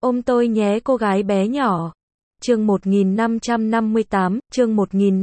Ôm tôi nhé cô gái bé nhỏ. Chương 1558, chương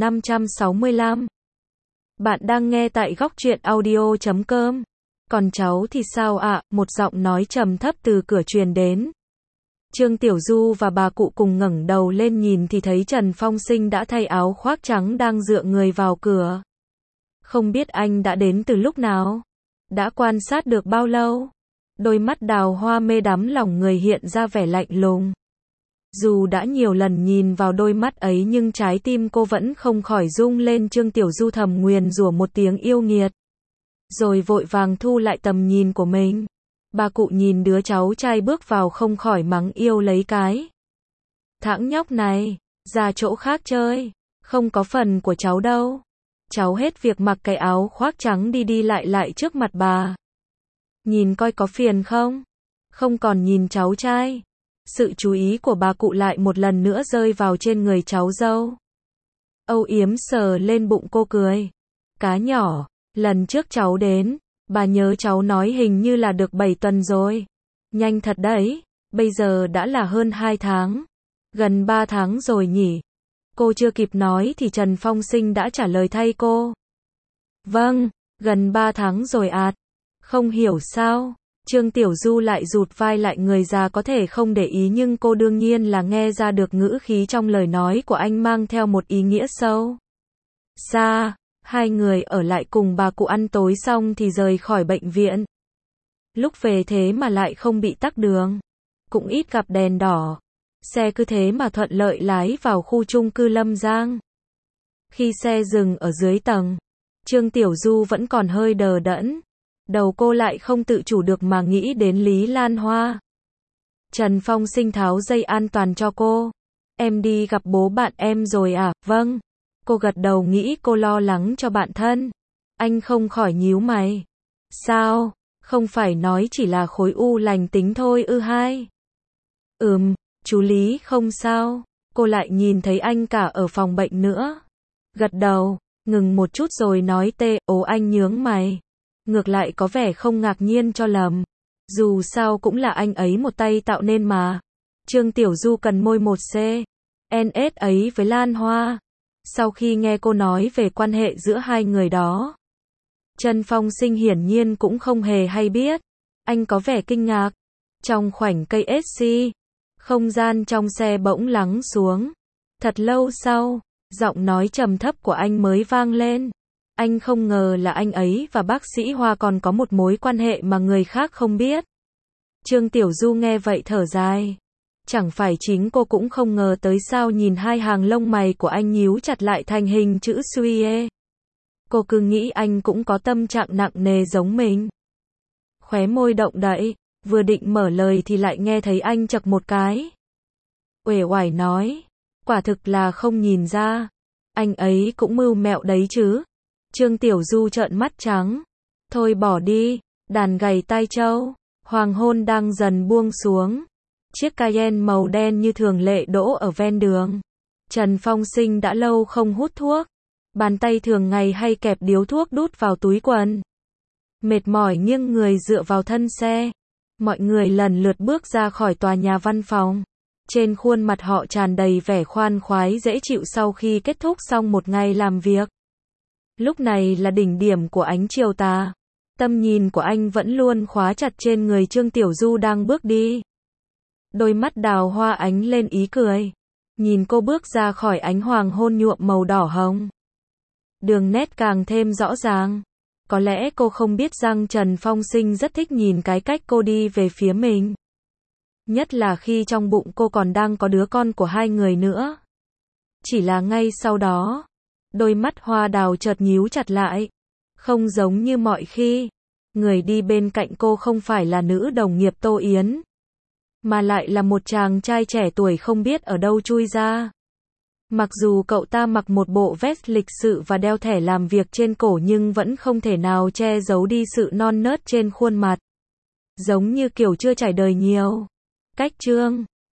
1565. Bạn đang nghe tại góc truyện audio.com. Còn cháu thì sao ạ? Một giọng nói trầm thấp từ cửa truyền đến. Trương Tiểu Du và bà cụ cùng ngẩng đầu lên nhìn thì thấy Trần Phong Sinh đã thay áo khoác trắng đang dựa người vào cửa. Không biết anh đã đến từ lúc nào? Đã quan sát được bao lâu? Đôi mắt đào hoa mê đắm lòng người hiện ra vẻ lạnh lùng. Dù đã nhiều lần nhìn vào đôi mắt ấy nhưng trái tim cô vẫn không khỏi rung lên. Trương Tiểu Du thầm nguyền rủa một tiếng yêu nghiệt, rồi vội vàng thu lại tầm nhìn của mình. Bà cụ nhìn đứa cháu trai bước vào không khỏi mắng yêu lấy cái. Thằng nhóc này, ra chỗ khác chơi, không có phần của cháu đâu. Cháu hết việc mặc cái áo khoác trắng đi đi lại lại trước mặt bà. Nhìn coi có phiền không? Không còn nhìn cháu trai. Sự chú ý của bà cụ lại một lần nữa rơi vào trên người cháu dâu. Âu yếm sờ lên bụng cô cười. Cá nhỏ, lần trước cháu đến, bà nhớ cháu nói hình như là được 7 tuần rồi. Nhanh thật đấy, bây giờ đã là hơn 2 tháng. Gần 3 tháng rồi nhỉ? Cô chưa kịp nói thì Trần Phong Sinh đã trả lời thay cô. Vâng, gần 3 tháng rồi ạt. Không hiểu sao, Trương Tiểu Du lại rụt vai lại. Người già có thể không để ý nhưng cô đương nhiên là nghe ra được ngữ khí trong lời nói của anh mang theo một ý nghĩa sâu xa. Hai người ở lại cùng bà cụ ăn tối xong thì rời khỏi bệnh viện. Lúc về thế mà lại không bị tắc đường, cũng ít gặp đèn đỏ. Xe cứ thế mà thuận lợi lái vào khu chung cư Lâm Giang. Khi xe dừng ở dưới tầng, Trương Tiểu Du vẫn còn hơi đờ đẫn. Đầu cô lại không tự chủ được mà nghĩ đến Lý Lan Hoa. Trần Phong Sinh tháo dây an toàn cho cô. Em đi gặp bố bạn em rồi à? Vâng. Cô gật đầu nghĩ cô lo lắng cho bạn thân. Anh không khỏi nhíu mày. Sao? Không phải nói chỉ là khối u lành tính thôi ư hai? Chú Lý không sao. Cô lại nhìn thấy anh cả ở phòng bệnh nữa. Gật đầu, ngừng một chút rồi nói anh nhướng mày. Ngược lại có vẻ không ngạc nhiên cho lầm. Dù sao cũng là anh ấy một tay tạo nên mà. Trương Tiểu Du cần môi một CNS ấy với Lan Hoa. Sau khi nghe cô nói về quan hệ giữa hai người đó, Trần Phong Sinh hiển nhiên cũng không hề hay biết. Anh có vẻ kinh ngạc. Trong khoảnh cây SC, không gian trong xe bỗng lắng xuống. Thật lâu sau, giọng nói trầm thấp của anh mới vang lên. Anh không ngờ là anh ấy và bác sĩ Hoa còn có một mối quan hệ mà người khác không biết. Trương Tiểu Du nghe vậy thở dài. Chẳng phải chính cô cũng không ngờ tới sao? Nhìn hai hàng lông mày của anh nhíu chặt lại thành hình chữ suy. Cô cứ nghĩ anh cũng có tâm trạng nặng nề giống mình. Khóe môi động đậy, vừa định mở lời thì lại nghe thấy anh chậc một cái. Uể oải nói, quả thực là không nhìn ra. Anh ấy cũng mưu mẹo đấy chứ. Trương Tiểu Du trợn mắt trắng. Thôi bỏ đi, đàn gầy tai trâu. Hoàng hôn đang dần buông xuống. Chiếc Cayenne màu đen như thường lệ đỗ ở ven đường. Trần Phong Sinh đã lâu không hút thuốc. Bàn tay thường ngày hay kẹp điếu thuốc đút vào túi quần. Mệt mỏi nghiêng người dựa vào thân xe. Mọi người lần lượt bước ra khỏi tòa nhà văn phòng. Trên khuôn mặt họ tràn đầy vẻ khoan khoái dễ chịu sau khi kết thúc xong một ngày làm việc. Lúc này là đỉnh điểm của ánh chiều tà. Tâm nhìn của anh vẫn luôn khóa chặt trên người Trương Tiểu Du đang bước đi. Đôi mắt đào hoa ánh lên ý cười. Nhìn cô bước ra khỏi ánh hoàng hôn nhuộm màu đỏ hồng. Đường nét càng thêm rõ ràng. Có lẽ cô không biết rằng Trần Phong Sinh rất thích nhìn cái cách cô đi về phía mình. Nhất là khi trong bụng cô còn đang có đứa con của hai người nữa. Chỉ là ngay sau đó, đôi mắt hoa đào chợt nhíu chặt lại. Không giống như mọi khi, người đi bên cạnh cô không phải là nữ đồng nghiệp Tô Yến, mà lại là một chàng trai trẻ tuổi không biết ở đâu chui ra. Mặc dù cậu ta mặc một bộ vest lịch sự và đeo thẻ làm việc trên cổ nhưng vẫn không thể nào che giấu đi sự non nớt trên khuôn mặt. Giống như kiểu chưa trải đời nhiều. Cách Trương